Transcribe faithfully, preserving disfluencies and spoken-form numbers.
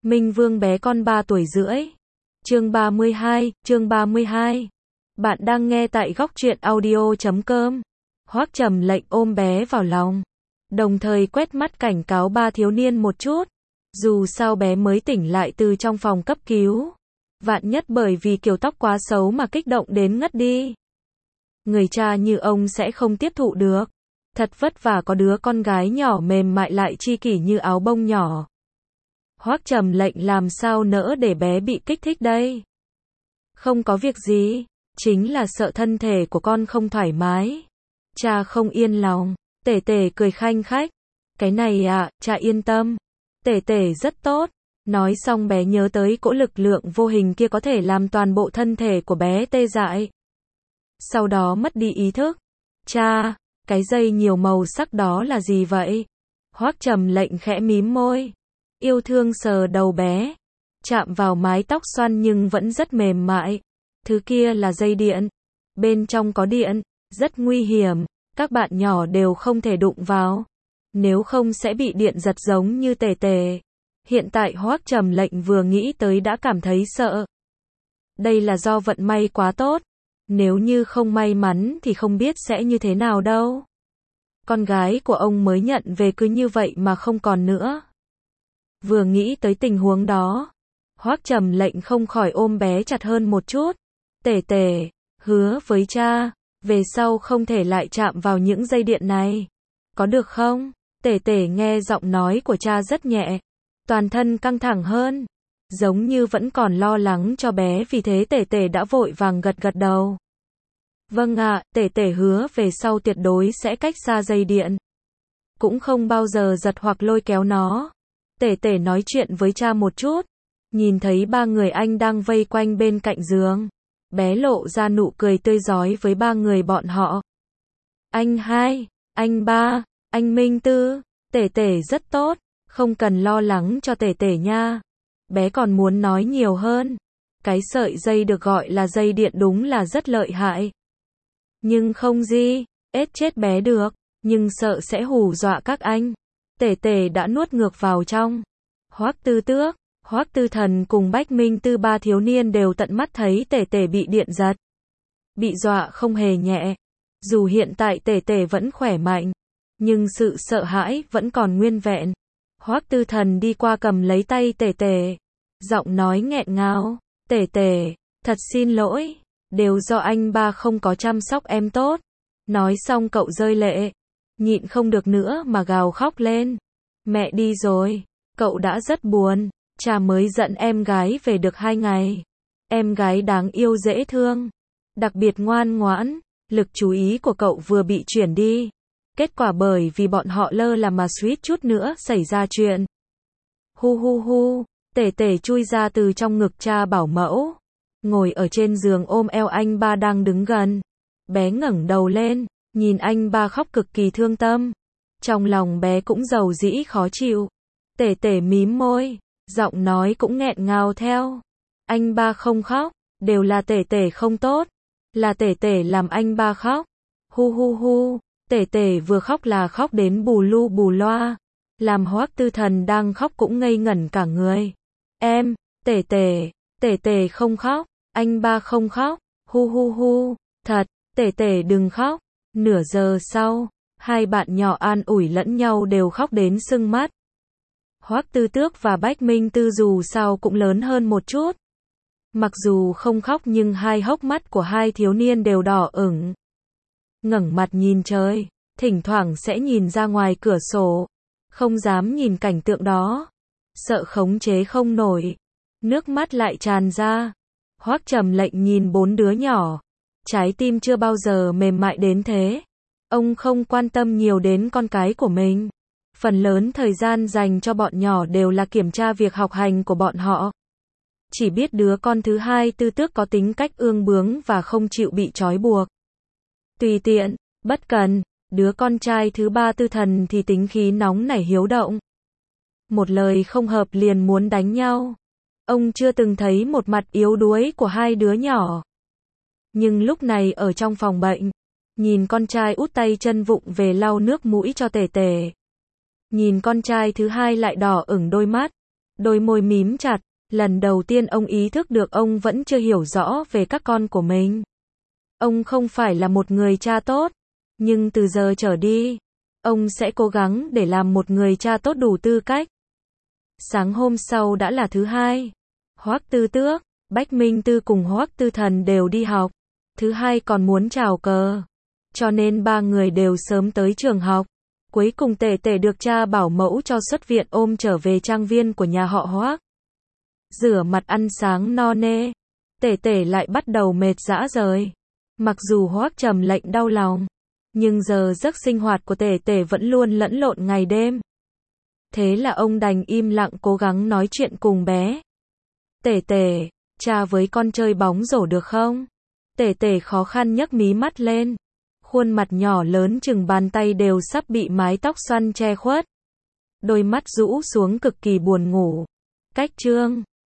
Minh Vương bé con ba tuổi rưỡi. Chương ba mươi hai, chương ba mươi hai. Bạn đang nghe tại góc truyện audio chấm com. Hoắc Trầm Lệnh ôm bé vào lòng, đồng thời quét mắt cảnh cáo ba thiếu niên một chút. Dù sao bé mới tỉnh lại từ trong phòng cấp cứu. Vạn nhất bởi vì kiểu tóc quá xấu mà kích động đến ngất đi. Người cha như ông sẽ không tiếp thụ được. Thật vất vả có đứa con gái nhỏ mềm mại lại chi kỷ như áo bông nhỏ. Hoắc Trầm Lệnh làm sao nỡ để bé bị kích thích đây? Không có việc gì, chính là sợ thân thể của con không thoải mái. Cha không yên lòng. Tể tể cười khanh khách. Cái này à, cha yên tâm. Tể tể rất tốt. Nói xong bé nhớ tới cỗ lực lượng vô hình kia có thể làm toàn bộ thân thể của bé tê dại. Sau đó mất đi ý thức. Cha, cái dây nhiều màu sắc đó là gì vậy? Hoắc Trầm Lệnh khẽ mím môi. Yêu thương sờ đầu bé. Chạm vào mái tóc xoăn nhưng vẫn rất mềm mại. Thứ kia là dây điện. Bên trong có điện. Rất nguy hiểm. Các bạn nhỏ đều không thể đụng vào. Nếu không sẽ bị điện giật giống như tể tể. Hiện tại Hoắc Trầm Lệnh vừa nghĩ tới đã cảm thấy sợ. Đây là do vận may quá tốt. Nếu như không may mắn thì không biết sẽ như thế nào đâu. Con gái của ông mới nhận về cứ như vậy mà không còn nữa. Vừa nghĩ tới tình huống đó, Hoắc Trầm Lệnh không khỏi ôm bé chặt hơn một chút. Tể tể, hứa với cha, về sau không thể lại chạm vào những dây điện này. Có được không? Tể tể nghe giọng nói của cha rất nhẹ. Toàn thân căng thẳng hơn. Giống như vẫn còn lo lắng cho bé, vì thế tể tể đã vội vàng gật gật đầu. Vâng ạ, tể tể hứa về sau tuyệt đối sẽ cách xa dây điện. Cũng không bao giờ giật hoặc lôi kéo nó. Tể tể nói chuyện với cha một chút. Nhìn thấy ba người anh đang vây quanh bên cạnh giường. Bé lộ ra nụ cười tươi rói với ba người bọn họ. Anh hai, anh ba, anh Minh Tư, tể tể rất tốt. Không cần lo lắng cho tể tể nha. Bé còn muốn nói nhiều hơn. Cái sợi dây được gọi là dây điện đúng là rất lợi hại. Nhưng không gì, ết chết bé được. Nhưng sợ sẽ hù dọa các anh. Tể tể đã nuốt ngược vào trong. Hoắc Tư Tước, Hoắc Tư Thần cùng Bách Minh Tư ba thiếu niên đều tận mắt thấy tể tể bị điện giật. Bị dọa không hề nhẹ. Dù hiện tại tể tể vẫn khỏe mạnh. Nhưng sự sợ hãi vẫn còn nguyên vẹn. Hoắc Tư Thần đi qua cầm lấy tay tể tể. Giọng nói nghẹn ngào. Tể tể, thật xin lỗi. Đều do anh ba không có chăm sóc em tốt. Nói xong cậu rơi lệ. Nhịn không được nữa mà gào khóc lên. Mẹ đi rồi. Cậu đã rất buồn. Cha mới dẫn em gái về được hai ngày. Em gái đáng yêu dễ thương. Đặc biệt ngoan ngoãn. Lực chú ý của cậu vừa bị chuyển đi. Kết quả bởi vì bọn họ lơ là mà suýt chút nữa xảy ra chuyện. Hu hu hu. Tể tể chui ra từ trong ngực cha bảo mẫu. Ngồi ở trên giường ôm eo anh ba đang đứng gần. Bé ngẩng đầu lên. Nhìn anh ba khóc cực kỳ thương tâm. Trong lòng bé cũng dầu dĩ khó chịu. Tể tể mím môi. Giọng nói cũng nghẹn ngào theo. Anh ba không khóc. Đều là tể tể không tốt. Là tể tể làm anh ba khóc. Hu hu hu. Tể tể vừa khóc là khóc đến bù lu bù loa. Làm Hoắc Tư Thần đang khóc cũng ngây ngẩn cả người. Em, tể tể, tể tể không khóc. Anh ba không khóc. Hu hu hu. Thật, tể tể đừng khóc. Nửa giờ sau, hai bạn nhỏ an ủi lẫn nhau đều khóc đến sưng mắt. Hoắc Tư Tước và Bách Minh Tư dù sao cũng lớn hơn một chút. Mặc dù không khóc nhưng hai hốc mắt của hai thiếu niên đều đỏ ửng. Ngẩng mặt nhìn trời, thỉnh thoảng sẽ nhìn ra ngoài cửa sổ. Không dám nhìn cảnh tượng đó. Sợ khống chế không nổi. Nước mắt lại tràn ra. Hoắc Trầm Lệnh nhìn bốn đứa nhỏ. Trái tim chưa bao giờ mềm mại đến thế. Ông không quan tâm nhiều đến con cái của mình. Phần lớn thời gian dành cho bọn nhỏ đều là kiểm tra việc học hành của bọn họ. Chỉ biết đứa con thứ hai Tư Tước có tính cách ương bướng và không chịu bị trói buộc. Tùy tiện, bất cần. Đứa con trai thứ ba Tư Thần thì tính khí nóng nảy hiếu động. Một lời không hợp liền muốn đánh nhau. Ông chưa từng thấy một mặt yếu đuối của hai đứa nhỏ. Nhưng lúc này ở trong phòng bệnh, nhìn con trai út tay chân vụng về lau nước mũi cho tể tể. Nhìn con trai thứ hai lại đỏ ửng đôi mắt. Đôi môi mím chặt, lần đầu tiên ông ý thức được ông vẫn chưa hiểu rõ về các con của mình. Ông không phải là một người cha tốt, nhưng từ giờ trở đi, ông sẽ cố gắng để làm một người cha tốt đủ tư cách. Sáng hôm sau đã là thứ hai. Hoắc Tư Tước, Bách Minh Tư cùng Hoắc Tư Thần đều đi học. Thứ hai còn muốn chào cờ, cho nên ba người đều sớm tới trường học. Cuối cùng Tể Tể được cha bảo mẫu cho xuất viện ôm trở về trang viên của nhà họ Hoắc. Rửa mặt ăn sáng no nê, Tể Tể lại bắt đầu mệt rã rời. Mặc dù Hoắc Trầm Lệnh đau lòng, nhưng giờ giấc sinh hoạt của Tể Tể vẫn luôn lẫn lộn ngày đêm. Thế là ông đành im lặng cố gắng nói chuyện cùng bé. Tể Tể, cha với con chơi bóng rổ được không? Tể Tể khó khăn nhấc mí mắt lên. Khuôn mặt nhỏ lớn chừng bàn tay đều sắp bị mái tóc xoăn che khuất. Đôi mắt rũ xuống cực kỳ buồn ngủ. Cách chương